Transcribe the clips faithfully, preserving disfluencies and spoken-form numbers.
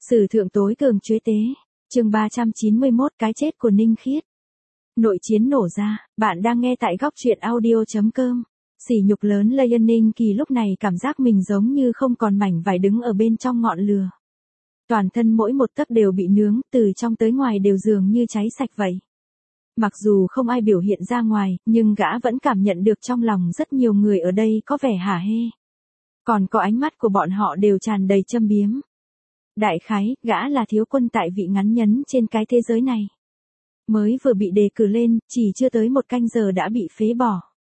Sử thượng tối cường chuế tế. Chương ba trăm chín mươi mốt Cái chết của Ninh Khiết. Nội chiến nổ ra, bạn đang nghe tại góc truyện audio chấm com. Sỉ nhục lớn lây ân Ninh Kỳ lúc này cảm giác mình giống như không còn mảnh vải đứng ở bên trong ngọn lửa. Toàn thân mỗi một tấc đều bị nướng, từ trong tới ngoài đều dường như cháy sạch vậy. Mặc dù không ai biểu hiện ra ngoài, nhưng gã vẫn cảm nhận được trong lòng rất nhiều người ở đây có vẻ hả hê. Còn có ánh mắt của bọn họ đều tràn đầy châm biếm. Đại khái, gã là thiếu quân tại vị ngắn nhấn trên cái thế giới này. Mới vừa bị đề cử lên, chỉ chưa tới một canh giờ đã bị phế bỏ.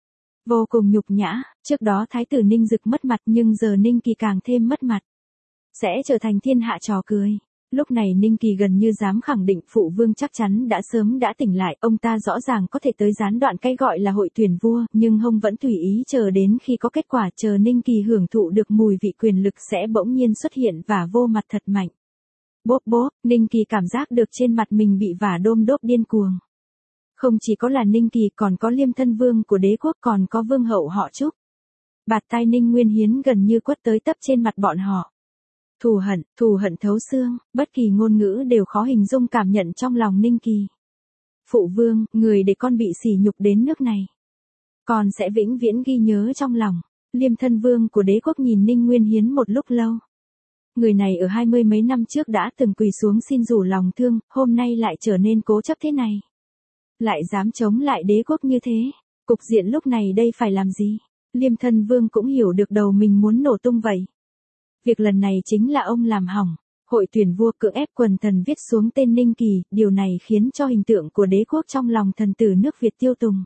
Vô cùng nhục nhã, trước đó thái tử Ninh Dực mất mặt nhưng giờ Ninh Kỳ càng thêm mất mặt. Sẽ trở thành thiên hạ trò cười. Lúc này Ninh Kỳ gần như dám khẳng định phụ vương chắc chắn đã sớm đã tỉnh lại, ông ta rõ ràng có thể tới gián đoạn cái gọi là hội tuyển vua, nhưng hông vẫn tùy ý chờ đến khi có kết quả, chờ Ninh Kỳ hưởng thụ được mùi vị quyền lực sẽ bỗng nhiên xuất hiện và vô mặt thật mạnh. Bốp bốp, Ninh Kỳ cảm giác được trên mặt mình bị vả đôm đốp điên cuồng. Không chỉ có là Ninh Kỳ, còn có Liêm thân vương của đế quốc, còn có vương hậu họ Trúc. Bạt tai Ninh Nguyên Hiến gần như quất tới tấp trên mặt bọn họ. Thù hận, thù hận thấu xương, bất kỳ ngôn ngữ đều khó hình dung cảm nhận trong lòng Ninh Kỳ. Phụ vương, người để con bị sỉ nhục đến nước này. Con sẽ vĩnh viễn ghi nhớ trong lòng. Liêm thân vương của đế quốc nhìn Ninh Nguyên Hiến một lúc lâu. Người này ở hai mươi mấy năm trước đã từng quỳ xuống xin rủ lòng thương, hôm nay lại trở nên cố chấp thế này. Lại dám chống lại đế quốc như thế. Cục diện lúc này đây phải làm gì? Liêm thân vương cũng hiểu được đầu mình muốn nổ tung vậy. Việc lần này chính là ông làm hỏng. Hội tuyển vua cưỡng ép quần thần viết xuống tên Ninh Kỳ, điều này khiến cho hình tượng của đế quốc trong lòng thần tử nước Việt tiêu tùng.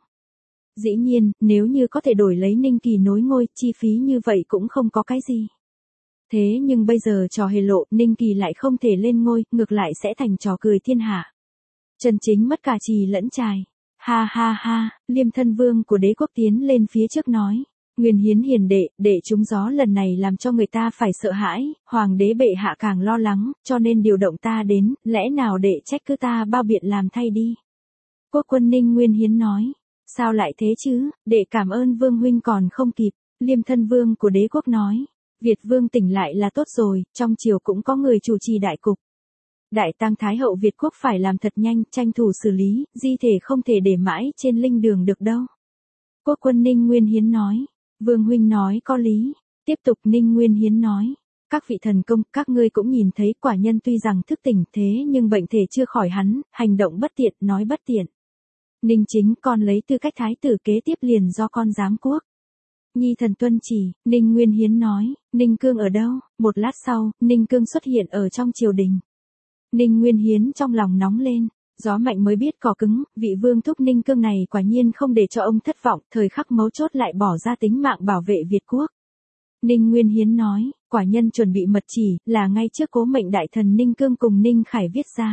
Dĩ nhiên, nếu như có thể đổi lấy Ninh Kỳ nối ngôi, chi phí như vậy cũng không có cái gì. Thế nhưng bây giờ trò hề lộ, Ninh Kỳ lại không thể lên ngôi, ngược lại sẽ thành trò cười thiên hạ. Chân chính mất cả trì lẫn chài. Ha ha ha, Liêm thân vương của đế quốc tiến lên phía trước nói. Nguyên Hiến hiền đệ, đệ trúng gió lần này làm cho người ta phải sợ hãi, hoàng đế bệ hạ càng lo lắng, cho nên điều động ta đến, lẽ nào đệ trách cứ ta bao biện làm thay đi. Quốc quân Ninh Nguyên Hiến nói, sao lại thế chứ, đệ cảm ơn vương huynh còn không kịp. Liêm thân vương của đế quốc nói, Việt vương tỉnh lại là tốt rồi, trong triều cũng có người chủ trì đại cục. Đại tang thái hậu Việt quốc phải làm thật nhanh, tranh thủ xử lý, di thể không thể để mãi trên linh đường được đâu. Quốc quân Ninh Nguyên Hiến nói. Vương huynh nói có lý. Tiếp tục Ninh Nguyên Hiến nói. Các vị thần công, các ngươi cũng nhìn thấy quả nhân tuy rằng thức tỉnh thế nhưng bệnh thể chưa khỏi hắn, hành động bất tiện, nói bất tiện. Ninh chính, con lấy tư cách thái tử kế tiếp liền do con giám quốc. Nhi thần tuân chỉ, Ninh Nguyên Hiến nói. Ninh Cương ở đâu? Một lát sau, Ninh Cương xuất hiện ở trong triều đình. Ninh Nguyên Hiến trong lòng nóng lên. Gió mạnh mới biết cỏ cứng, vị vương thúc Ninh Cương này quả nhiên không để cho ông thất vọng, thời khắc mấu chốt lại bỏ ra tính mạng bảo vệ Việt quốc. Ninh Nguyên Hiến nói, quả nhân chuẩn bị mật chỉ, là ngay trước cố mệnh đại thần Ninh Cương cùng Ninh Khải viết ra.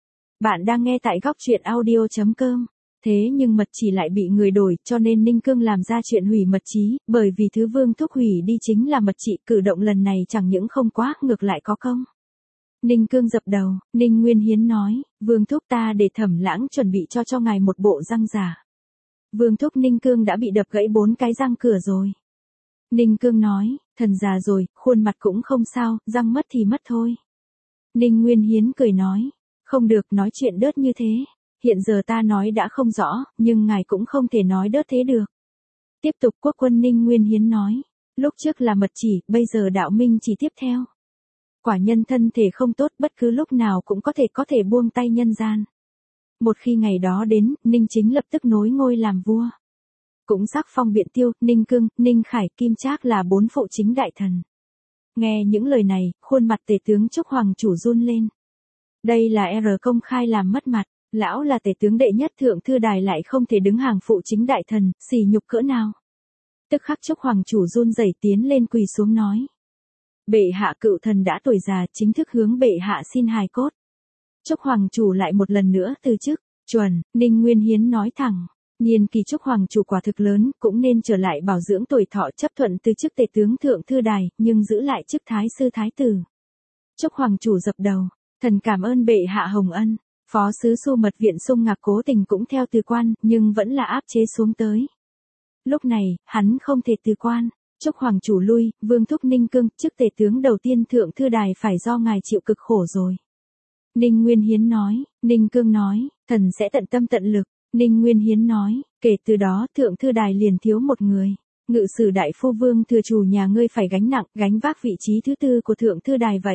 Bạn đang nghe tại góc truyện audio chấm com. Thế nhưng mật chỉ lại bị người đổi, cho nên Ninh Cương làm ra chuyện hủy mật chí, bởi vì thứ vương thúc hủy đi chính là mật chỉ, cử động lần này chẳng những không quá, ngược lại có công. Ninh Cương dập đầu, Ninh Nguyên Hiến nói, vương thúc ta để Thẩm Lãng chuẩn bị cho cho ngài một bộ răng giả. Vương thúc Ninh Cương đã bị đập gãy bốn cái răng cửa rồi. Ninh Cương nói, thần già rồi, khuôn mặt cũng không sao, răng mất thì mất thôi. Ninh Nguyên Hiến cười nói, không được nói chuyện đớt như thế. Hiện giờ ta nói đã không rõ, nhưng ngài cũng không thể nói đớt thế được. Tiếp tục quốc quân Ninh Nguyên Hiến nói, lúc trước là mật chỉ, bây giờ đạo minh chỉ tiếp theo. Quả nhân thân thể không tốt, bất cứ lúc nào cũng có thể có thể buông tay nhân gian. Một khi ngày đó đến, Ninh Chính lập tức nối ngôi làm vua. Cũng sắc phong Biện Tiêu, Ninh Cương, Ninh Khải, Kim Trác là bốn phụ chính đại thần. Nghe những lời này, khuôn mặt tể tướng Trúc Hoàng chủ run lên. Đây là R công khai làm mất mặt, lão là tể tướng đệ nhất thượng thư đài lại không thể đứng hàng phụ chính đại thần, sỉ nhục cỡ nào. Tức khắc Trúc Hoàng chủ run rẩy tiến lên quỳ xuống nói. Bệ hạ cựu thần đã tuổi già, chính thức hướng bệ hạ xin hài cốt. Trúc Hoàng chủ lại một lần nữa từ chức. Chuẩn, Ninh Nguyên Hiến nói thẳng. Niên kỳ Trúc Hoàng chủ quả thực lớn, cũng nên trở lại bảo dưỡng tuổi thọ, chấp thuận từ chức tể tướng thượng thư đài, nhưng giữ lại chức thái sư thái tử. Trúc Hoàng chủ dập đầu. Thần cảm ơn bệ hạ hồng ân. Phó sứ Xu Mật Viện Sung Ngạc cố tình cũng theo từ quan, nhưng vẫn là áp chế xuống tới. Lúc này, hắn không thể từ quan. Chúc hoàng chủ lui, Vương thúc Ninh Cương, chức tể tướng đầu tiên thượng thư đài phải do ngài chịu cực khổ rồi. Ninh Nguyên Hiến nói, Ninh Cương nói, thần sẽ tận tâm tận lực. Ninh Nguyên Hiến nói, kể từ đó thượng thư đài liền thiếu một người. Ngự sử đại phu Vương thừa chủ nhà ngươi phải gánh nặng, gánh vác vị trí thứ tư của thượng thư đài vậy.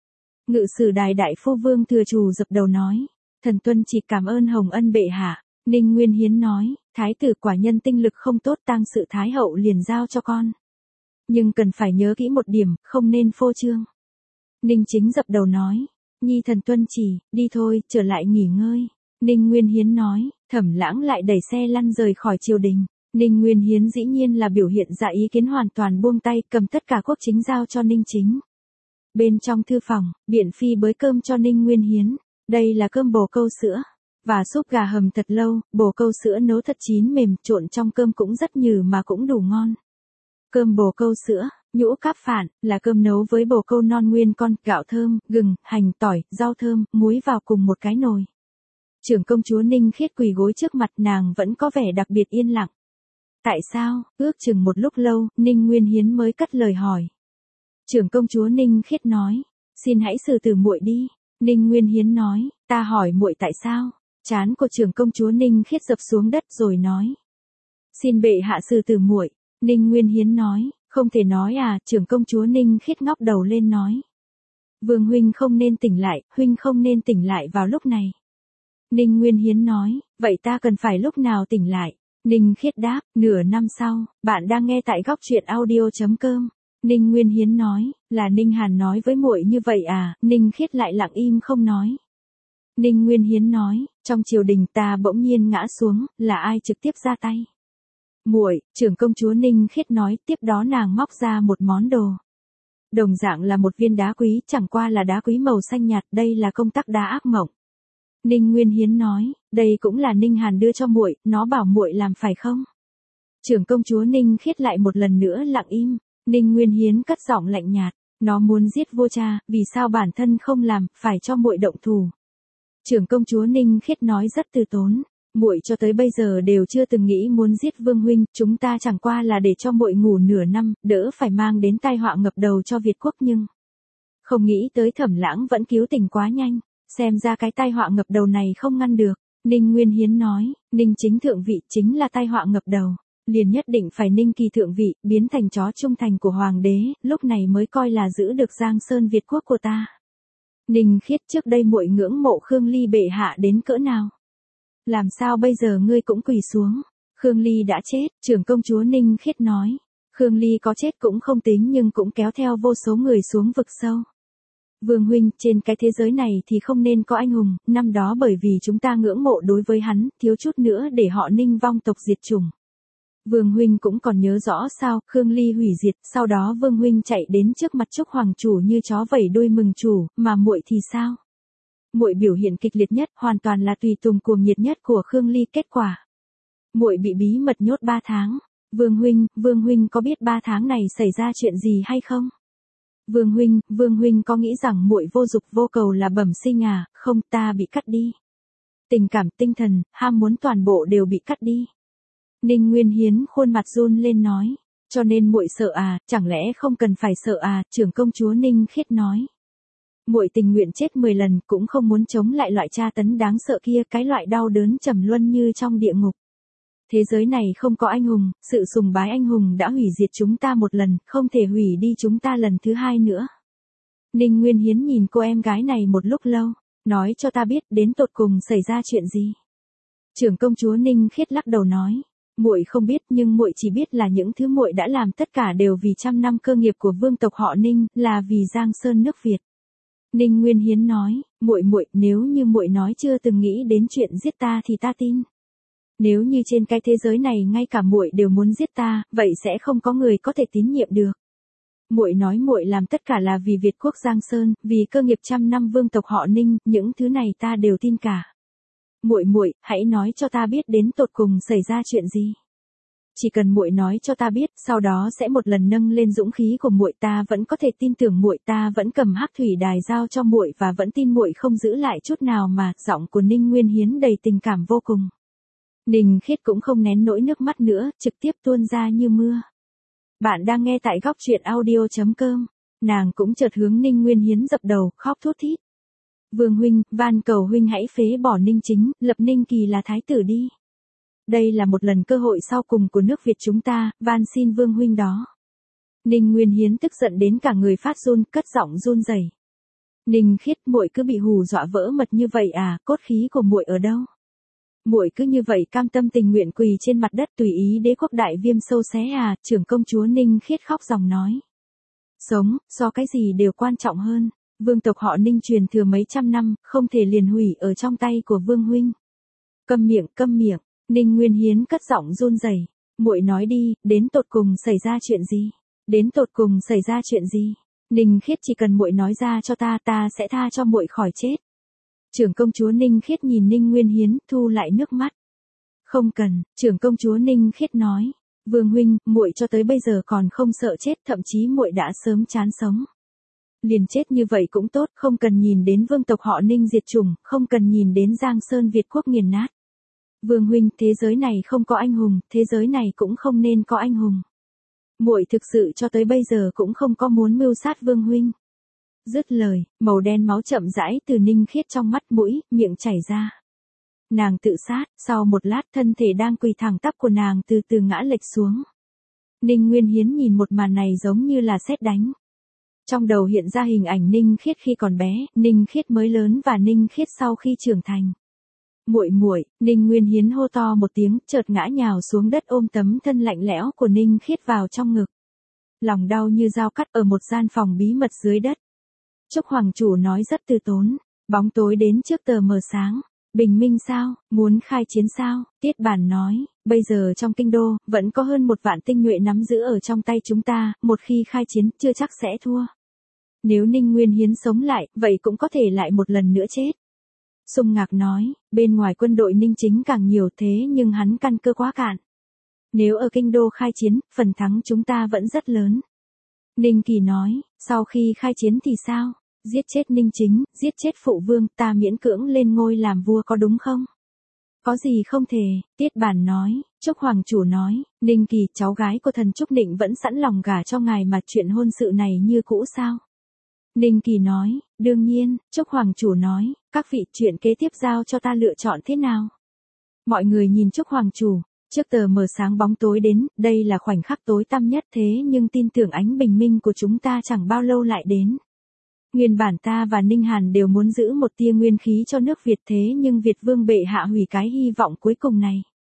Ngự sử đài đại phu Vương thừa chủ dập đầu nói, thần tuân chỉ cảm ơn hồng ân bệ hạ. Ninh Nguyên Hiến nói, thái tử quả nhân tinh lực không tốt, tang sự thái hậu liền giao cho con. Nhưng cần phải nhớ kỹ một điểm, không nên phô trương. Ninh Chính dập đầu nói, nhi thần tuân chỉ, đi thôi, trở lại nghỉ ngơi. Ninh Nguyên Hiến nói, Thẩm Lãng lại đẩy xe lăn rời khỏi triều đình. Ninh Nguyên Hiến dĩ nhiên là biểu hiện ra ý kiến hoàn toàn buông tay, cầm tất cả quốc chính giao cho Ninh Chính. Bên trong thư phòng, Biện Phi bới cơm cho Ninh Nguyên Hiến. Đây là cơm bồ câu sữa và súp gà hầm thật lâu, bồ câu sữa nấu thật chín mềm, trộn trong cơm cũng rất nhừ mà cũng đủ ngon. Cơm bồ câu sữa, nhũ cáp phản, là cơm nấu với bồ câu non nguyên con, gạo thơm, gừng, hành, tỏi, rau thơm, muối vào cùng một cái nồi. Trưởng công chúa Ninh Khiết quỳ gối trước mặt, nàng vẫn có vẻ đặc biệt yên lặng. Tại sao? Ước chừng một lúc lâu, Ninh Nguyên Hiến mới cất lời hỏi. Trưởng công chúa Ninh Khiết nói, xin hãy xử tử muội đi. Ninh Nguyên Hiến nói, ta hỏi muội tại sao? Trán của trưởng công chúa Ninh Khiết dập xuống đất rồi nói, xin bệ hạ xử tử muội. Ninh Nguyên Hiến nói, không thể nói à. Trưởng công chúa Ninh Khiết ngóc đầu lên nói, Vương huynh không nên tỉnh lại, huynh không nên tỉnh lại vào lúc này. Ninh Nguyên Hiến nói, vậy ta cần phải lúc nào tỉnh lại? Ninh Khiết đáp, nửa năm sau. Bạn đang nghe tại góc truyện audio chấm com. Ninh Nguyên Hiến nói, là Ninh Hàn nói với muội như vậy à? Ninh Khiết lại lặng im không nói. Ninh Nguyên Hiến nói, trong triều đình ta bỗng nhiên ngã xuống, là ai trực tiếp ra tay? Muội. Trưởng công chúa Ninh Khiết nói, tiếp đó nàng móc ra một món đồ. Đồng dạng là một viên đá quý, chẳng qua là đá quý màu xanh nhạt, đây là công tắc đá ác mộng. Ninh Nguyên Hiến nói, đây cũng là Ninh Hàn đưa cho muội, nó bảo muội làm phải không? Trưởng công chúa Ninh Khiết lại một lần nữa lặng im. Ninh Nguyên Hiến cất giọng lạnh nhạt, nó muốn giết vua cha, vì sao bản thân không làm, phải cho muội động thủ. Trưởng công chúa Ninh Khiết nói rất từ tốn, muội cho tới bây giờ đều chưa từng nghĩ muốn giết Vương huynh, chúng ta chẳng qua là để cho muội ngủ nửa năm, đỡ phải mang đến tai họa ngập đầu cho Việt quốc, nhưng không nghĩ tới Thẩm Lãng vẫn cứu tình quá nhanh, xem ra cái tai họa ngập đầu này không ngăn được. Ninh Nguyên Hiến nói, Ninh Chính thượng vị chính là tai họa ngập đầu, liền nhất định phải Ninh Kỳ thượng vị, biến thành chó trung thành của hoàng đế, lúc này mới coi là giữ được Giang Sơn Việt quốc của ta. Ninh Khiết, trước đây muội ngưỡng mộ Khương Ly bệ hạ đến cỡ nào? Làm sao bây giờ ngươi cũng quỳ xuống? Khương Ly đã chết. Trưởng công chúa Ninh Khiết nói, Khương Ly có chết cũng không tính, nhưng cũng kéo theo vô số người xuống vực sâu. Vương huynh, trên cái thế giới này thì không nên có anh hùng, năm đó bởi vì chúng ta ngưỡng mộ đối với hắn, thiếu chút nữa để họ Ninh vong tộc diệt chủng. Vương huynh cũng còn nhớ rõ sao? Khương Ly hủy diệt, sau đó Vương huynh chạy đến trước mặt Trúc hoàng chủ như chó vẩy đuôi mừng chủ, mà muội thì sao? Muội biểu hiện kịch liệt nhất, hoàn toàn là tùy tùng cuồng nhiệt nhất của Khương Ly, kết quả muội bị bí mật nhốt ba tháng. Vương huynh, Vương huynh có biết ba tháng này xảy ra chuyện gì hay không? Vương huynh, Vương huynh có nghĩ rằng muội vô dục vô cầu là bẩm sinh à? Không, ta bị cắt đi. Tình cảm, tinh thần, ham muốn toàn bộ đều bị cắt đi. Ninh Nguyên Hiến khuôn mặt run lên nói, cho nên muội sợ à? Chẳng lẽ không cần phải sợ à? Trưởng công chúa Ninh Khiết nói, muội tình nguyện chết mười lần cũng không muốn chống lại loại tra tấn đáng sợ kia, cái loại đau đớn trầm luân như trong địa ngục. Thế giới này không có anh hùng, sự sùng bái anh hùng đã hủy diệt chúng ta một lần, không thể hủy đi chúng ta lần thứ hai nữa. Ninh Nguyên Hiến nhìn cô em gái này một lúc lâu, nói cho ta biết đến tột cùng xảy ra chuyện gì. Trưởng công chúa Ninh Khiết lắc đầu nói, muội không biết, nhưng muội chỉ biết là những thứ muội đã làm tất cả đều vì trăm năm cơ nghiệp của vương tộc họ Ninh, là vì Giang Sơn nước Việt. Ninh Nguyên Hiến nói, muội muội, nếu như muội nói chưa từng nghĩ đến chuyện giết ta thì ta tin. Nếu như trên cái thế giới này ngay cả muội đều muốn giết ta, vậy sẽ không có người có thể tín nhiệm được. Muội nói muội làm tất cả là vì Việt quốc Giang Sơn, vì cơ nghiệp trăm năm vương tộc họ Ninh, những thứ này ta đều tin cả. Muội muội, hãy nói cho ta biết đến tột cùng xảy ra chuyện gì. Chỉ cần muội nói cho ta biết, sau đó sẽ một lần nâng lên dũng khí của muội, ta vẫn có thể tin tưởng muội, ta vẫn cầm Hắc Thủy Đài giao cho muội và vẫn tin muội không giữ lại chút nào mà. Giọng của Ninh Nguyên Hiến đầy tình cảm vô cùng. Ninh Khiết cũng không nén nỗi nước mắt nữa, trực tiếp tuôn ra như mưa. Bạn đang nghe tại góc truyện audio chấm com. Nàng cũng chợt hướng Ninh Nguyên Hiến dập đầu, khóc thút thít. Vương huynh, van cầu huynh hãy phế bỏ Ninh Chính, lập Ninh Kỳ là thái tử đi. Đây là một lần cơ hội sau cùng của nước Việt chúng ta, van xin Vương huynh đó. Ninh Nguyên Hiến tức giận đến cả người phát run, cất giọng run rẩy. Ninh Khiết, muội cứ bị hù dọa vỡ mật như vậy à, cốt khí của muội ở đâu? Muội cứ như vậy cam tâm tình nguyện quỳ trên mặt đất tùy ý đế quốc đại viêm sâu xé à, trưởng công chúa Ninh Khiết khóc ròng nói. Sống, so cái gì đều quan trọng hơn, vương tộc họ Ninh truyền thừa mấy trăm năm, không thể liền hủy ở trong tay của vương huynh. Câm miệng, câm miệng, Ninh Nguyên Hiến cất giọng run rẩy. Muội nói đi, đến tột cùng xảy ra chuyện gì? Đến tột cùng xảy ra chuyện gì? Ninh Khiết, chỉ cần muội nói ra cho ta, ta sẽ tha cho muội khỏi chết. Trưởng công chúa Ninh Khiết nhìn Ninh Nguyên Hiến, thu lại nước mắt. Không cần, trưởng công chúa Ninh Khiết nói. Vương huynh, muội cho tới bây giờ còn không sợ chết, thậm chí muội đã sớm chán sống. Liền chết như vậy cũng tốt, không cần nhìn đến vương tộc họ Ninh diệt chủng, không cần nhìn đến Giang Sơn Việt quốc nghiền nát. Vương huynh, thế giới này không có anh hùng, thế giới này cũng không nên có anh hùng. Muội thực sự cho tới bây giờ cũng không có muốn mưu sát Vương huynh. Dứt lời, màu đen máu chậm rãi từ Ninh Khiết trong mắt mũi, miệng chảy ra. Nàng tự sát, sau một lát thân thể đang quỳ thẳng tắp của nàng từ từ ngã lệch xuống. Ninh Nguyên Hiến nhìn một màn này giống như là sét đánh. Trong đầu hiện ra hình ảnh Ninh Khiết khi còn bé, Ninh Khiết mới lớn và Ninh Khiết sau khi trưởng thành. Muội muội, Ninh Nguyên Hiến hô to một tiếng, chợt ngã nhào xuống đất ôm tấm thân lạnh lẽo của Ninh Khiết vào trong ngực. Lòng đau như dao cắt ở một gian phòng bí mật dưới đất. Trúc Hoàng chủ nói rất từ tốn, bóng tối đến trước tờ mờ sáng. Bình minh sao, muốn khai chiến sao? Tiết Bản nói, bây giờ trong kinh đô, vẫn có hơn một vạn tinh nhuệ nắm giữ ở trong tay chúng ta, một khi khai chiến, chưa chắc sẽ thua. Nếu Ninh Nguyên Hiến sống lại, vậy cũng có thể lại một lần nữa chết. Sung Ngạc nói, bên ngoài quân đội Ninh Chính càng nhiều thế nhưng hắn căn cơ quá cạn. Nếu ở kinh đô khai chiến, phần thắng chúng ta vẫn rất lớn. Ninh Kỳ nói, sau khi khai chiến thì sao? Giết chết Ninh Chính, giết chết phụ vương, ta miễn cưỡng lên ngôi làm vua có đúng không? Có gì không thể, Tiết Bản nói. Trúc Hoàng chủ nói, Ninh Kỳ, cháu gái của thần Trúc Định vẫn sẵn lòng gả cho ngài mà chuyện hôn sự này như cũ sao? Ninh Kỳ nói, đương nhiên. Trúc Hoàng chủ nói, các vị, chuyện kế tiếp giao cho ta lựa chọn thế nào? Mọi người nhìn Trúc Hoàng chủ. Trước tờ mờ sáng bóng tối đến, đây là khoảnh khắc tối tăm nhất thế nhưng tin tưởng ánh bình minh của chúng ta chẳng bao lâu lại đến. Nguyên bản ta và Ninh Hàn đều muốn giữ một tia nguyên khí cho nước Việt thế nhưng Việt vương bệ hạ hủy cái hy vọng cuối cùng này.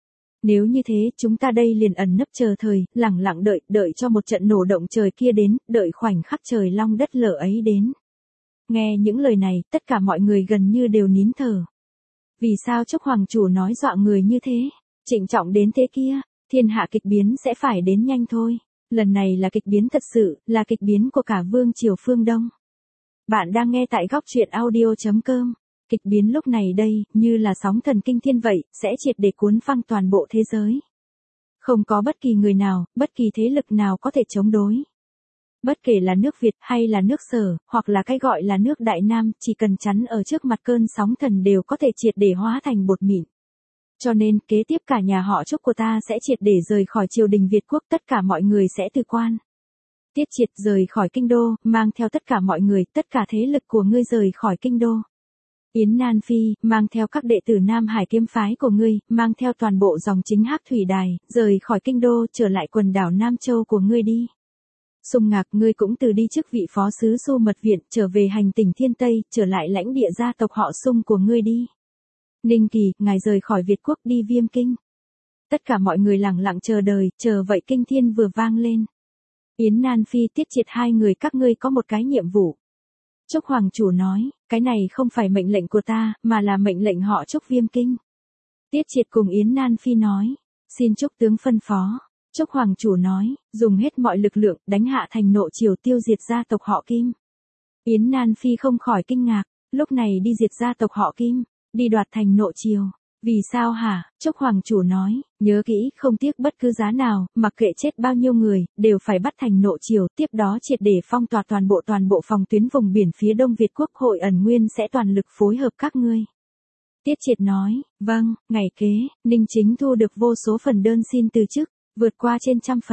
Nếu như thế, chúng ta đây liền ẩn nấp chờ thời, lẳng lặng đợi, đợi cho một trận nổ động trời kia đến, đợi khoảnh khắc trời long đất lở ấy đến. Nghe những lời này, tất cả mọi người gần như đều nín thở. Vì sao Trúc Hoàng chủ nói dọa người như thế? Trịnh trọng đến thế kia, thiên hạ kịch biến sẽ phải đến nhanh thôi. Lần này là kịch biến thật sự, là kịch biến của cả vương triều phương Đông. Bạn đang nghe tại góc truyện audio chấm com. Kịch biến lúc này đây, như là sóng thần kinh thiên vậy, sẽ triệt để cuốn phăng toàn bộ thế giới. Không có bất kỳ người nào, bất kỳ thế lực nào có thể chống đối. Bất kể là nước Việt hay là nước Sở, hoặc là cái gọi là nước Đại Nam, chỉ cần chắn ở trước mặt cơn sóng thần đều có thể triệt để hóa thành bột mịn. Cho nên, kế tiếp cả nhà họ Trúc của ta sẽ triệt để rời khỏi triều đình Việt quốc, tất cả mọi người sẽ từ quan. Tiết Triệt rời khỏi kinh đô, mang theo tất cả mọi người, tất cả thế lực của ngươi rời khỏi kinh đô. Yến Nan Phi, mang theo các đệ tử Nam Hải kiếm phái của ngươi, mang theo toàn bộ dòng chính Hắc Thủy Đài, rời khỏi kinh đô, trở lại quần đảo Nam Châu của ngươi đi. Sung Ngạc, ngươi cũng từ đi chức vị phó sứ Xu Mật Viện, trở về hành tỉnh Thiên Tây, trở lại lãnh địa gia tộc họ Sung của ngươi đi. Ninh Kỳ, ngài rời khỏi Việt quốc đi Viêm Kinh. Tất cả mọi người lặng lặng chờ đợi, chờ vậy kinh thiên vừa vang lên. Yến Nan Phi, Tiết Triệt, hai người các ngươi có một cái nhiệm vụ. Trúc Hoàng chủ nói, cái này không phải mệnh lệnh của ta, mà là mệnh lệnh họ Trúc Viêm Kinh. Tiết Triệt cùng Yến Nan Phi nói, xin Trúc tướng phân phó. Trúc Hoàng chủ nói, dùng hết mọi lực lượng, đánh hạ thành Nộ Triều, tiêu diệt gia tộc họ Kim. Yến Nan Phi không khỏi kinh ngạc, lúc này đi diệt gia tộc họ Kim, đi đoạt thành Nộ Triều. Vì sao hả? Trúc Hoàng chủ nói, nhớ kỹ, không tiếc bất cứ giá nào, mặc kệ chết bao nhiêu người, đều phải bắt thành Nộ Triều, tiếp đó triệt để phong tỏa toàn bộ toàn bộ phòng tuyến vùng biển phía đông Việt quốc, Hội Ẩn Nguyên sẽ toàn lực phối hợp các ngươi. Tiết Triệt nói, vâng. Ngày kế, Ninh Chính thu được vô số phần đơn xin từ chức, vượt qua trên trăm phần.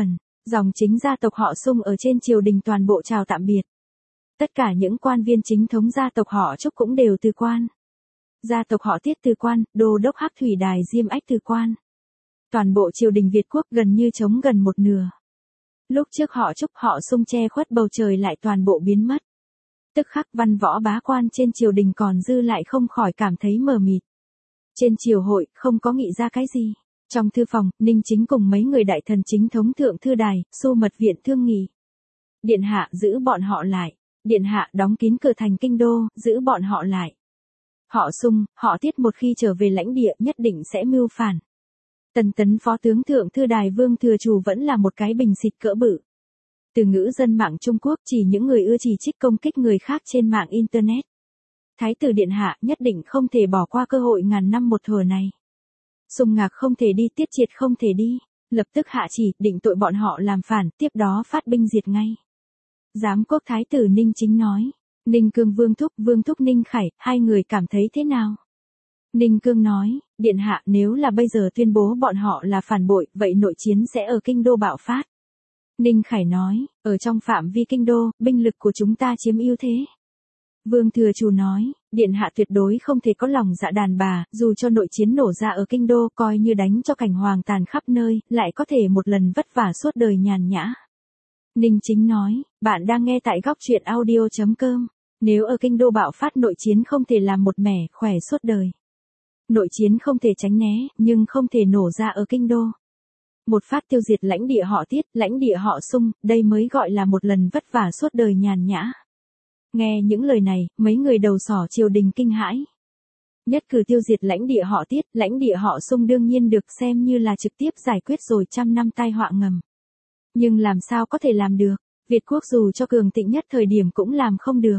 Dòng chính gia tộc họ Sung ở trên triều đình toàn bộ chào tạm biệt. Tất cả những quan viên chính thống gia tộc họ Trúc cũng đều từ quan. Gia tộc họ Tiết từ quan, đô đốc Hắc Thủy Đài Diêm Ách từ quan. Toàn bộ triều đình Việt quốc gần như trống gần một nửa. Lúc trước họ Trúc họ Sung che khuất bầu trời lại toàn bộ biến mất. Tức khắc văn võ bá quan trên triều đình còn dư lại không khỏi cảm thấy mờ mịt. Trên triều hội không có nghĩ ra cái gì. Trong thư phòng, Ninh Chính cùng mấy người đại thần chính thống thượng thư đài, xu mật viện thương nghị. Điện hạ giữ bọn họ lại. Điện hạ đóng kín cửa thành kinh đô, giữ bọn họ lại. Họ Sung, họ Tiết một khi trở về lãnh địa nhất định sẽ mưu phản. Tần Tấn phó tướng thượng thư đài Vương Thừa Trù vẫn là một cái bình xịt cỡ bự. Từ ngữ dân mạng Trung Quốc chỉ những người ưa chỉ trích công kích người khác trên mạng Internet. Thái tử điện hạ nhất định không thể bỏ qua cơ hội ngàn năm một thở này. Sung Ngạc không thể đi, Tiết Triệt không thể đi, lập tức hạ chỉ, định tội bọn họ làm phản, tiếp đó phát binh diệt ngay. Giám quốc thái tử Ninh Chính nói, Ninh Cương Vương Thúc, Vương Thúc Ninh Khải, hai người cảm thấy thế nào? Ninh Cương nói, điện hạ nếu là bây giờ tuyên bố bọn họ là phản bội, vậy nội chiến sẽ ở kinh đô bạo phát. Ninh Khải nói, ở trong phạm vi kinh đô, binh lực của chúng ta chiếm ưu thế. Vương Thừa Trù nói, điện hạ tuyệt đối không thể có lòng dạ đàn bà, dù cho nội chiến nổ ra ở kinh đô coi như đánh cho cảnh hoàng tàn khắp nơi, lại có thể một lần vất vả suốt đời nhàn nhã. Ninh Chính nói, bạn đang nghe tại góc truyện audio chấm com, nếu ở kinh đô bạo phát nội chiến không thể làm một mẻ khỏe suốt đời. Nội chiến không thể tránh né, nhưng không thể nổ ra ở kinh đô. Một phát tiêu diệt lãnh địa họ Tiết, lãnh địa họ Sung, đây mới gọi là một lần vất vả suốt đời nhàn nhã. Nghe những lời này, mấy người đầu sỏ triều đình kinh hãi. Nhất cử tiêu diệt lãnh địa họ Tiết, lãnh địa họ Sung đương nhiên được xem như là trực tiếp giải quyết rồi trăm năm tai họa ngầm. Nhưng làm sao có thể làm được, Việt quốc dù cho cường thịnh nhất thời điểm cũng làm không được.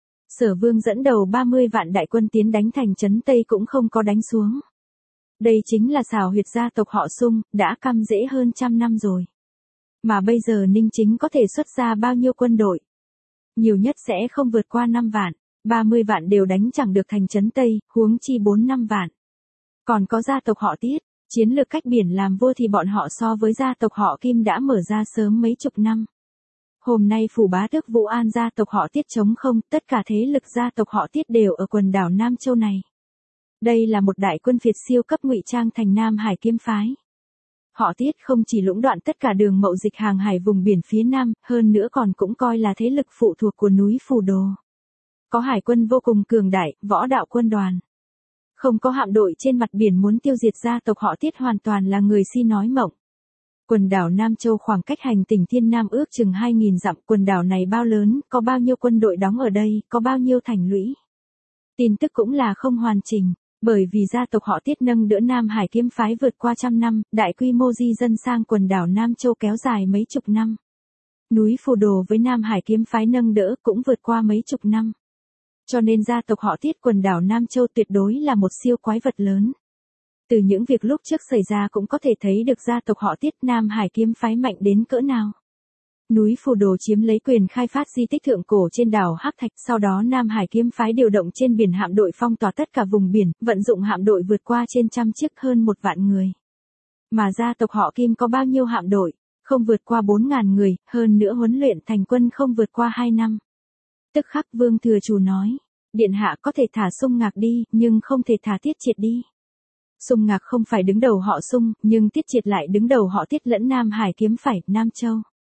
Sở Vương dẫn đầu ba mươi vạn đại quân tiến đánh thành trấn Tây cũng không có đánh xuống. Đây chính là xào huyệt gia tộc họ Sung, đã căm rễ hơn trăm năm rồi. Mà bây giờ Ninh Chính có thể xuất ra bao nhiêu quân đội? Nhiều nhất sẽ không vượt qua năm vạn, ba mươi vạn đều đánh chẳng được thành trấn Tây, huống chi bốn năm vạn. Còn có gia tộc họ Tiết, chiến lược cách biển làm vua thì bọn họ so với gia tộc họ Kim đã mở ra sớm mấy chục năm. Hôm nay phủ bá tước Vũ An gia tộc họ Tiết chống không, tất cả thế lực gia tộc họ Tiết đều ở quần đảo Nam Châu này. Đây là một đại quân phiệt siêu cấp ngụy trang thành Nam Hải kiếm phái. Họ Tiết không chỉ lũng đoạn tất cả đường mậu dịch hàng hải vùng biển phía Nam, hơn nữa còn cũng coi là thế lực phụ thuộc của núi Phù Đồ. Có hải quân vô cùng cường đại, võ đạo quân đoàn. Không có hạm đội trên mặt biển muốn tiêu diệt gia tộc họ Tiết hoàn toàn là người si nói mộng. Quần đảo Nam Châu khoảng cách hành tinh Thiên Nam ước chừng hai nghìn dặm, quần đảo này bao lớn, có bao nhiêu quân đội đóng ở đây, có bao nhiêu thành lũy. Tin tức cũng là không hoàn chỉnh, bởi vì gia tộc họ Tiết nâng đỡ Nam Hải kiếm phái vượt qua trăm năm, đại quy mô di dân sang quần đảo Nam Châu kéo dài mấy chục năm. Núi Phù Đồ với Nam Hải kiếm phái nâng đỡ cũng vượt qua mấy chục năm. Cho nên gia tộc họ Tiết quần đảo Nam Châu tuyệt đối là một siêu quái vật lớn. Từ những việc lúc trước xảy ra cũng có thể thấy được gia tộc họ Tiết Nam Hải kiếm phái mạnh đến cỡ nào. Núi Phù Đồ chiếm lấy quyền khai phát di tích thượng cổ trên đảo Hắc Thạch, sau đó Nam Hải kiếm phái điều động trên biển hạm đội phong tỏa tất cả vùng biển, vận dụng hạm đội vượt qua trên trăm chiếc hơn một vạn người. Mà gia tộc họ Kim có bao nhiêu hạm đội? Không vượt qua bốn ngàn người, hơn nữa huấn luyện thành quân không vượt qua hai năm. Tức khắc Vương Thừa Trù nói, điện hạ có thể thả Sung Ngạc đi, nhưng không thể thả Tiết Triệt đi. Sung Ngạc không phải đứng đầu họ Sung, nhưng Tiết Triệt lại đứng đầu họ Tiết lẫn Nam Hải kiếm phải, Nam Châu.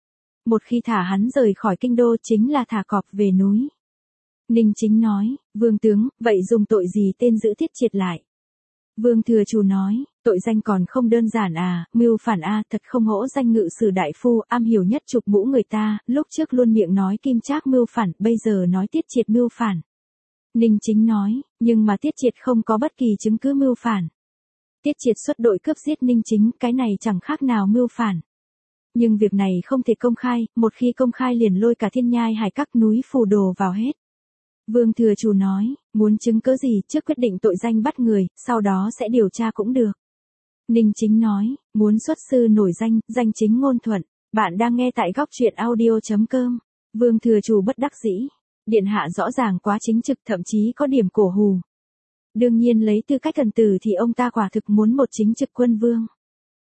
Một khi thả hắn rời khỏi kinh đô chính là thả cọp về núi. Ninh Chính nói, Vương tướng, vậy dùng tội gì tên giữ Tiết Triệt lại? Vương Thừa Trù nói, tội danh còn không đơn giản à, mưu phản a, à, thật không hổ danh ngự sử đại phu, am hiểu nhất chụp mũ người ta, lúc trước luôn miệng nói Kim Trác mưu phản, bây giờ nói Tiết Triệt mưu phản. Ninh Chính nói, nhưng mà Tiết Triệt không có bất kỳ chứng cứ mưu phản. Tiết Triệt xuất đội cướp giết Ninh Chính, cái này chẳng khác nào mưu phản. Nhưng việc này không thể công khai, một khi công khai liền lôi cả Thiên Nhai Hải các núi Phù Đồ vào hết. Vương Thừa Trù nói, muốn chứng cứ gì trước quyết định tội danh bắt người, sau đó sẽ điều tra cũng được. Ninh Chính nói, muốn xuất sư nổi danh, danh chính ngôn thuận, bạn đang nghe tại góc truyện audio chấm com. Vương Thừa Trù bất đắc dĩ, điện hạ rõ ràng quá chính trực, thậm chí có điểm cổ hù. Đương nhiên lấy tư cách thần tử thì ông ta quả thực muốn một chính trực quân vương.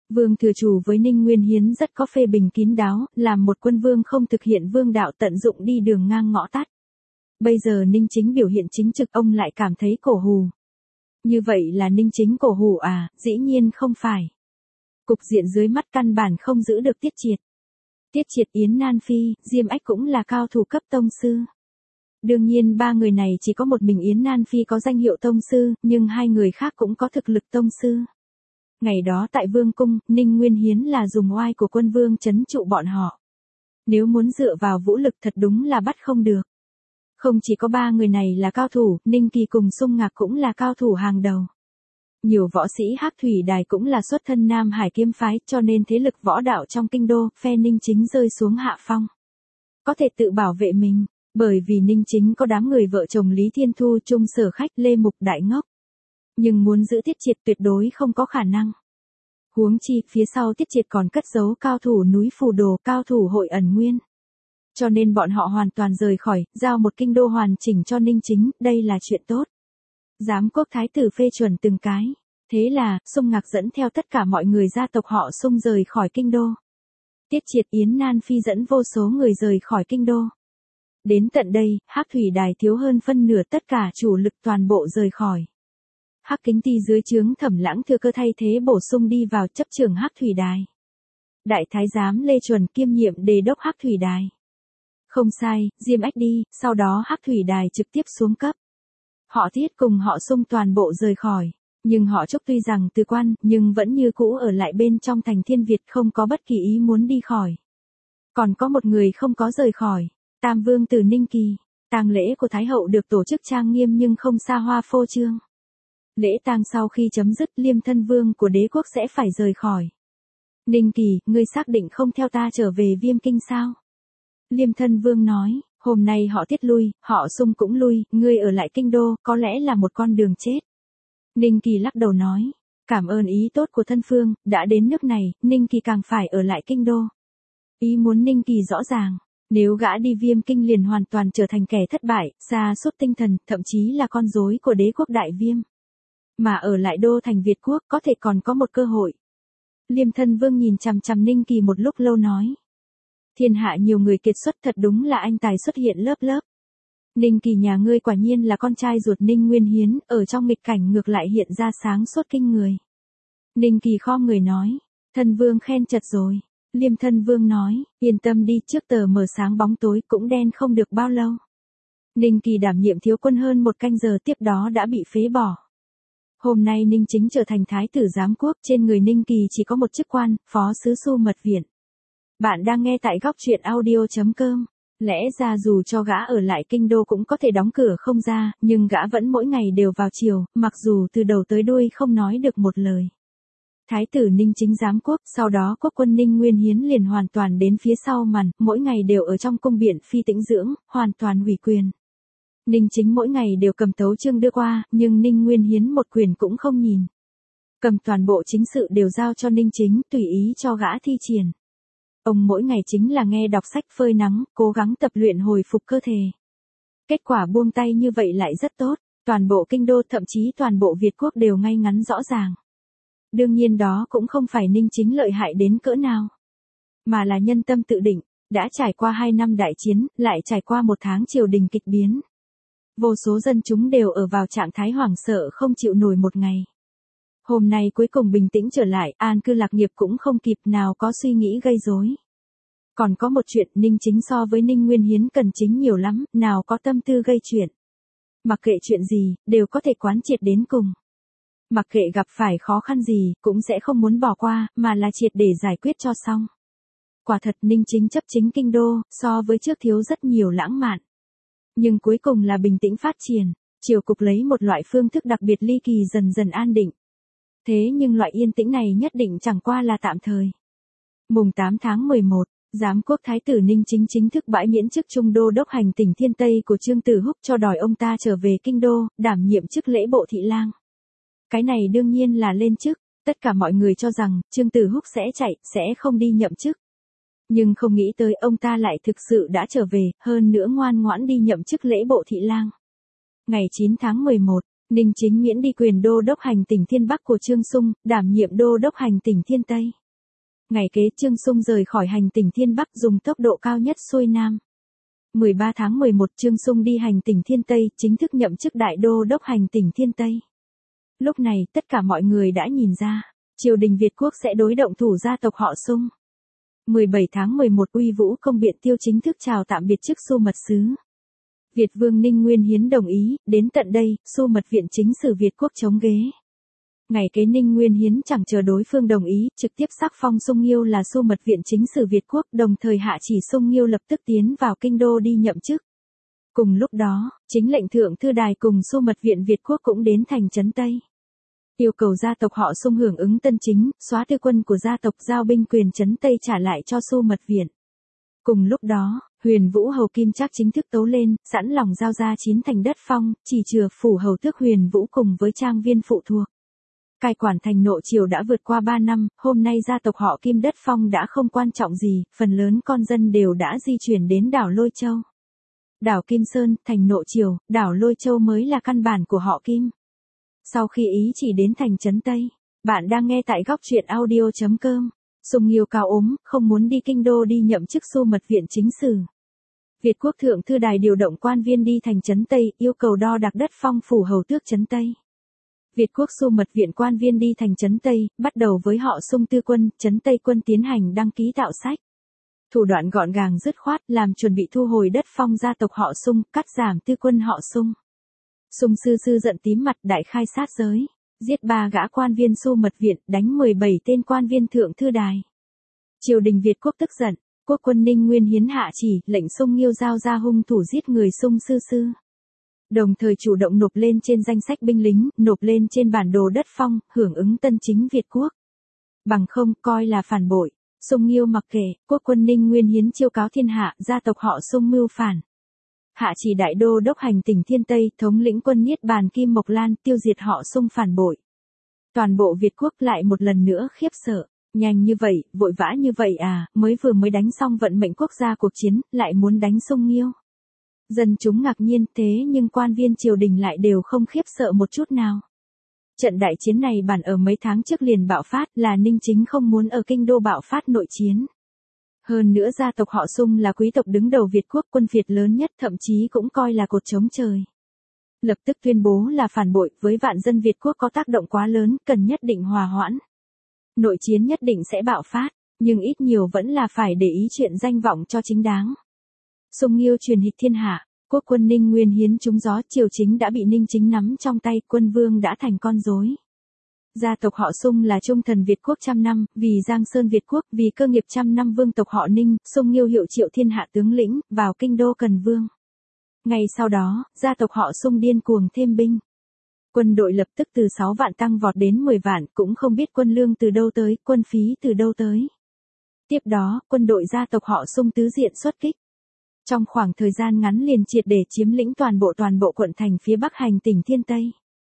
Vương Thừa Chủ với Ninh Nguyên Hiến rất có phê bình kín đáo, làm một quân vương không thực hiện vương đạo tận dụng đi đường ngang ngõ tắt. Bây giờ Ninh Chính biểu hiện chính trực, ông lại cảm thấy cổ hù. Như vậy là Ninh Chính cổ hù à? Dĩ nhiên không phải. Cục diện dưới mắt căn bản không giữ được Tiết Triệt. Tiết Triệt, Yến Nan Phi, Diêm Ách cũng là cao thủ cấp tông sư. Đương nhiên ba người này chỉ có một mình Yến Nan Phi có danh hiệu tông sư, nhưng hai người khác cũng có thực lực tông sư. Ngày đó tại Vương Cung, Ninh Nguyên Hiến là dùng oai của quân vương trấn trụ bọn họ. Nếu muốn dựa vào vũ lực thật đúng là bắt không được. Không chỉ có ba người này là cao thủ, Ninh Kỳ cùng Sung Ngạc cũng là cao thủ hàng đầu. Nhiều võ sĩ Hắc Thủy Đài cũng là xuất thân Nam Hải kiếm phái, cho nên thế lực võ đạo trong kinh đô, phe Ninh Chính rơi xuống hạ phong. Có thể tự bảo vệ mình, bởi vì Ninh Chính có đám người vợ chồng Lý Thiên Thu, Trung Sở Khách, Lê Mục, Đại Ngốc. Nhưng muốn giữ Tiết Triệt tuyệt đối không có khả năng. Huống chi, phía sau Tiết Triệt còn cất giấu cao thủ núi Phù Đồ, cao thủ Hội Ẩn Nguyên. Cho nên bọn họ hoàn toàn rời khỏi, giao một kinh đô hoàn chỉnh cho Ninh Chính, đây là chuyện tốt. Giám quốc thái tử phê chuẩn từng cái. Thế là, Sung Ngạc dẫn theo tất cả mọi người gia tộc họ Sung rời khỏi kinh đô. Tiết Triệt, Yến Nan Phi dẫn vô số người rời khỏi kinh đô. Đến tận đây, Hắc Thủy Đài thiếu hơn phân nửa tất cả chủ lực toàn bộ rời khỏi. Hắc Kính Ti dưới trướng Thẩm Lãng thừa cơ thay thế bổ sung đi vào chấp trưởng Hắc Thủy Đài. Đại thái giám Lê Chuẩn kiêm nhiệm đề đốc Hắc Thủy Đài. Không sai, Diêm Ách đi, sau đó Hắc Thủy Đài trực tiếp xuống cấp. Họ Thiết cùng họ Sung toàn bộ rời khỏi, nhưng họ Trúc tuy rằng từ quan, nhưng vẫn như cũ ở lại bên trong thành Thiên Việt, không có bất kỳ ý muốn đi khỏi. Còn có một người không có rời khỏi, Tam Vương Tử Ninh Kỳ. Tang lễ của Thái Hậu được tổ chức trang nghiêm nhưng không xa hoa phô trương. Lễ tang sau khi chấm dứt, Liêm Thân Vương của đế quốc sẽ phải rời khỏi. Ninh Kỳ, ngươi xác định không theo ta trở về Viêm Kinh sao? Liêm Thân Vương nói, hôm nay họ Tiết lui, họ Sung cũng lui, ngươi ở lại kinh đô, có lẽ là một con đường chết. Ninh Kỳ lắc đầu nói, cảm ơn ý tốt của thân phương, đã đến nước này, Ninh Kỳ càng phải ở lại kinh đô. Ý muốn Ninh Kỳ rõ ràng, nếu gã đi Viêm Kinh liền hoàn toàn trở thành kẻ thất bại, sa sút tinh thần, thậm chí là con rối của đế quốc Đại Viêm. Mà ở lại đô thành Việt quốc có thể còn có một cơ hội. Liêm Thân Vương nhìn chằm chằm Ninh Kỳ một lúc lâu nói. Thiên hạ nhiều người kiệt xuất, thật đúng là anh tài xuất hiện lớp lớp. Ninh Kỳ nhà ngươi quả nhiên là con trai ruột Ninh Nguyên Hiến, ở trong nghịch cảnh ngược lại hiện ra sáng suốt kinh người. Ninh Kỳ khom người nói, Thân Vương khen chật rồi. Liêm Thân Vương nói, yên tâm đi, trước tờ mờ sáng bóng tối cũng đen không được bao lâu. Ninh Kỳ đảm nhiệm thiếu quân hơn một canh giờ tiếp đó đã bị phế bỏ. Hôm nay Ninh Chính trở thành thái tử giám quốc, trên người Ninh Kỳ chỉ có một chức quan, phó sứ su mật viện. Bạn đang nghe tại góc truyện audio chấm com. Lẽ ra dù cho gã ở lại kinh đô cũng có thể đóng cửa không ra, nhưng gã vẫn mỗi ngày đều vào chiều, mặc dù từ đầu tới đuôi không nói được một lời. Thái tử Ninh Chính giám quốc, sau đó quốc quân Ninh Nguyên Hiến liền hoàn toàn đến phía sau màn, mỗi ngày đều ở trong cung Biện Phi tĩnh dưỡng, hoàn toàn ủy quyền. Ninh Chính mỗi ngày đều cầm tấu chương đưa qua, nhưng Ninh Nguyên Hiến một quyền cũng không nhìn. Cầm toàn bộ chính sự đều giao cho Ninh Chính, tùy ý cho gã thi triển. Ông mỗi ngày chính là nghe đọc sách phơi nắng, cố gắng tập luyện hồi phục cơ thể. Kết quả buông tay như vậy lại rất tốt, toàn bộ kinh đô thậm chí toàn bộ Việt quốc đều ngay ngắn rõ ràng. Đương nhiên đó cũng không phải Ninh Chính lợi hại đến cỡ nào, mà là nhân tâm tự định, đã trải qua hai năm đại chiến, lại trải qua một tháng triều đình kịch biến. Vô số dân chúng đều ở vào trạng thái hoảng sợ không chịu nổi một ngày. Hôm nay cuối cùng bình tĩnh trở lại, an cư lạc nghiệp cũng không kịp, nào có suy nghĩ gây rối. Còn có một chuyện, Ninh Chính so với Ninh Nguyên Hiến cần chính nhiều lắm, nào có tâm tư gây chuyện. Mặc kệ chuyện gì, đều có thể quán triệt đến cùng. Mặc kệ gặp phải khó khăn gì, cũng sẽ không muốn bỏ qua, mà là triệt để giải quyết cho xong. Quả thật Ninh Chính chấp chính kinh đô, so với trước thiếu rất nhiều lãng mạn. Nhưng cuối cùng là bình tĩnh phát triển, triều cục lấy một loại phương thức đặc biệt ly kỳ dần dần an định. Thế nhưng loại yên tĩnh này nhất định chẳng qua là tạm thời. Mùng tám tháng mười một, giám quốc thái tử Ninh Chính chính thức bãi miễn chức trung đô đốc hành tỉnh Thiên Tây của Trương Tử Húc, cho đòi ông ta trở về kinh đô, đảm nhiệm chức lễ bộ thị lang. Cái này đương nhiên là lên chức, tất cả mọi người cho rằng Trương Tử Húc sẽ chạy, sẽ không đi nhậm chức. Nhưng không nghĩ tới ông ta lại thực sự đã trở về, hơn nữa ngoan ngoãn đi nhậm chức lễ bộ thị lang. Ngày chín tháng mười một, Ninh Chính miễn đi quyền đô đốc hành tỉnh Thiên Bắc của Trương Sung, đảm nhiệm đô đốc hành tỉnh Thiên Tây. Ngày kế Trương Sung rời khỏi hành tỉnh Thiên Bắc dùng tốc độ cao nhất xuôi Nam. mười ba tháng mười một Trương Sung đi hành tỉnh Thiên Tây, chính thức nhậm chức đại đô đốc hành tỉnh Thiên Tây. Lúc này, tất cả mọi người đã nhìn ra, triều đình Việt Quốc sẽ đối động thủ gia tộc họ Sung. mười bảy tháng mười một Uy Vũ Công Biện Tiêu chính thức chào tạm biệt chức Xu Mật Sứ. Việt Vương Ninh Nguyên Hiến đồng ý, đến tận đây, Xu Mật Viện chính sử Việt Quốc chống ghế. Ngày kế Ninh Nguyên Hiến chẳng chờ đối phương đồng ý, trực tiếp sắc phong Sung Nghiêu là Xu Mật Viện chính sử Việt Quốc, đồng thời hạ chỉ Sung Nghiêu lập tức tiến vào kinh đô đi nhậm chức. Cùng lúc đó, chính lệnh thượng thư đài cùng Xu Mật Viện Việt Quốc cũng đến thành trấn Tây. Yêu cầu gia tộc họ Sung hưởng ứng tân chính, xóa tư quân của gia tộc, giao binh quyền trấn Tây trả lại cho Xu Mật Viện. Cùng lúc đó, Huyền Vũ Hầu Kim Trác chính thức tấu lên, sẵn lòng giao ra chín thành đất phong, chỉ chừa phủ hầu tước Huyền Vũ cùng với trang viên phụ thuộc. Cai quản thành Nội Triều đã vượt qua ba năm, hôm nay gia tộc họ Kim đất phong đã không quan trọng gì, phần lớn con dân đều đã di chuyển đến đảo Lôi Châu. Đảo Kim Sơn, thành Nội Triều, đảo Lôi Châu mới là căn bản của họ Kim. Sau khi ý chỉ đến thành trấn Tây, bạn đang nghe tại góc truyện audio chấm com. Sung Nghiêu cao ốm, không muốn đi kinh đô đi nhậm chức Xu Mật Viện chính sử. Việt Quốc thượng thư đài điều động quan viên đi thành trấn Tây, yêu cầu đo đạc đất phong phủ hầu tước trấn Tây. Việt Quốc Xu Mật Viện quan viên đi thành trấn Tây, bắt đầu với họ Sung tư quân, trấn Tây quân tiến hành đăng ký tạo sách. Thủ đoạn gọn gàng dứt khoát, làm chuẩn bị thu hồi đất phong gia tộc họ Sung, cắt giảm tư quân họ Sung. Sung sư sư giận tím mặt, đại khai sát giới, giết ba gã quan viên Xu Mật Viện, đánh mười bảy tên quan viên thượng thư đài. Triều đình Việt Quốc tức giận, quốc quân Ninh Nguyên Hiến hạ chỉ, lệnh Sung Nghiêu giao ra hung thủ giết người Sung sư sư. Đồng thời chủ động nộp lên trên danh sách binh lính, nộp lên trên bản đồ đất phong, hưởng ứng tân chính Việt Quốc. Bằng không, coi là phản bội. Sung Nghiêu mặc kệ, quốc quân Ninh Nguyên Hiến chiêu cáo thiên hạ, gia tộc họ Sung mưu phản. Hạ chỉ đại đô đốc hành tỉnh Thiên Tây, thống lĩnh quân Niết Bàn Kim Mộc Lan, tiêu diệt họ Sung phản bội. Toàn bộ Việt Quốc lại một lần nữa khiếp sợ, nhanh như vậy, vội vã như vậy à, mới vừa mới đánh xong vận mệnh quốc gia cuộc chiến, lại muốn đánh Sung Nghiêu. Dân chúng ngạc nhiên, thế nhưng quan viên triều đình lại đều không khiếp sợ một chút nào. Trận đại chiến này bản ở mấy tháng trước liền bạo phát, là Ninh Chính không muốn ở kinh đô bạo phát nội chiến. Hơn nữa gia tộc họ Sung là quý tộc đứng đầu Việt Quốc, quân Việt lớn nhất, thậm chí cũng coi là cột chống trời. Lập tức tuyên bố là phản bội, với vạn dân Việt Quốc có tác động quá lớn, cần nhất định hòa hoãn. Nội chiến nhất định sẽ bạo phát, nhưng ít nhiều vẫn là phải để ý chuyện danh vọng cho chính đáng. Sung Nghiêu truyền hịch thiên hạ, quốc quân Ninh Nguyên Hiến trúng gió, triều chính đã bị Ninh Chính nắm trong tay, quân vương đã thành con rối. Gia tộc họ Sung là trung thần Việt Quốc trăm năm, vì Giang Sơn Việt Quốc, vì cơ nghiệp trăm năm vương tộc họ Ninh, Sung Nghiêu hiệu triệu thiên hạ tướng lĩnh, vào kinh đô cần vương. Ngay sau đó, gia tộc họ Sung điên cuồng thêm binh. Quân đội lập tức từ sáu vạn tăng vọt đến mười vạn, cũng không biết quân lương từ đâu tới, quân phí từ đâu tới. Tiếp đó, quân đội gia tộc họ Sung tứ diện xuất kích. Trong khoảng thời gian ngắn liền triệt để chiếm lĩnh toàn bộ toàn bộ quận thành phía Bắc hành tỉnh Thiên Tây.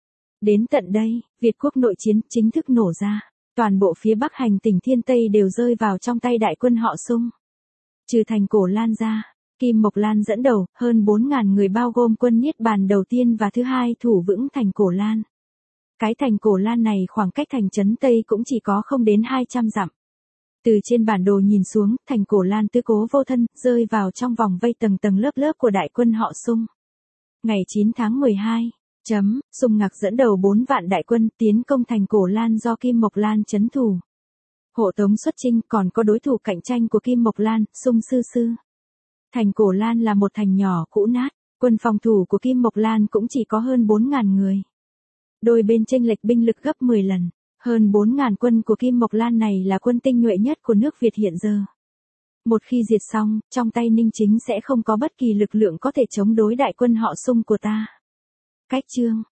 Đến tận đây, Việt Quốc nội chiến chính thức nổ ra, toàn bộ phía Bắc hành tỉnh Thiên Tây đều rơi vào trong tay đại quân họ Sung. Trừ thành Cổ Lan ra, Kim Mộc Lan dẫn đầu, hơn bốn ngàn người bao gồm quân Niết Bàn đầu tiên và thứ hai thủ vững thành Cổ Lan. Cái thành Cổ Lan này khoảng cách thành trấn Tây cũng chỉ có không đến hai trăm dặm. Từ trên bản đồ nhìn xuống, thành Cổ Lan tứ cố vô thân, rơi vào trong vòng vây tầng tầng lớp lớp của đại quân họ Sung. Ngày chín tháng mười hai, chấm, Sung Ngạc dẫn đầu bốn vạn đại quân tiến công thành Cổ Lan do Kim Mộc Lan trấn thủ. Hộ tống xuất chinh, còn có đối thủ cạnh tranh của Kim Mộc Lan, Sung sư sư. Thành Cổ Lan là một thành nhỏ cũ nát, quân phòng thủ của Kim Mộc Lan cũng chỉ có hơn bốn ngàn người. Đôi bên chênh lệch binh lực gấp mười lần. Hơn bốn ngàn quân của Kim Mộc Lan này là quân tinh nhuệ nhất của nước Việt hiện giờ. Một khi diệt xong, trong tay Ninh Chính sẽ không có bất kỳ lực lượng có thể chống đối đại quân họ Sung của ta. Cách chương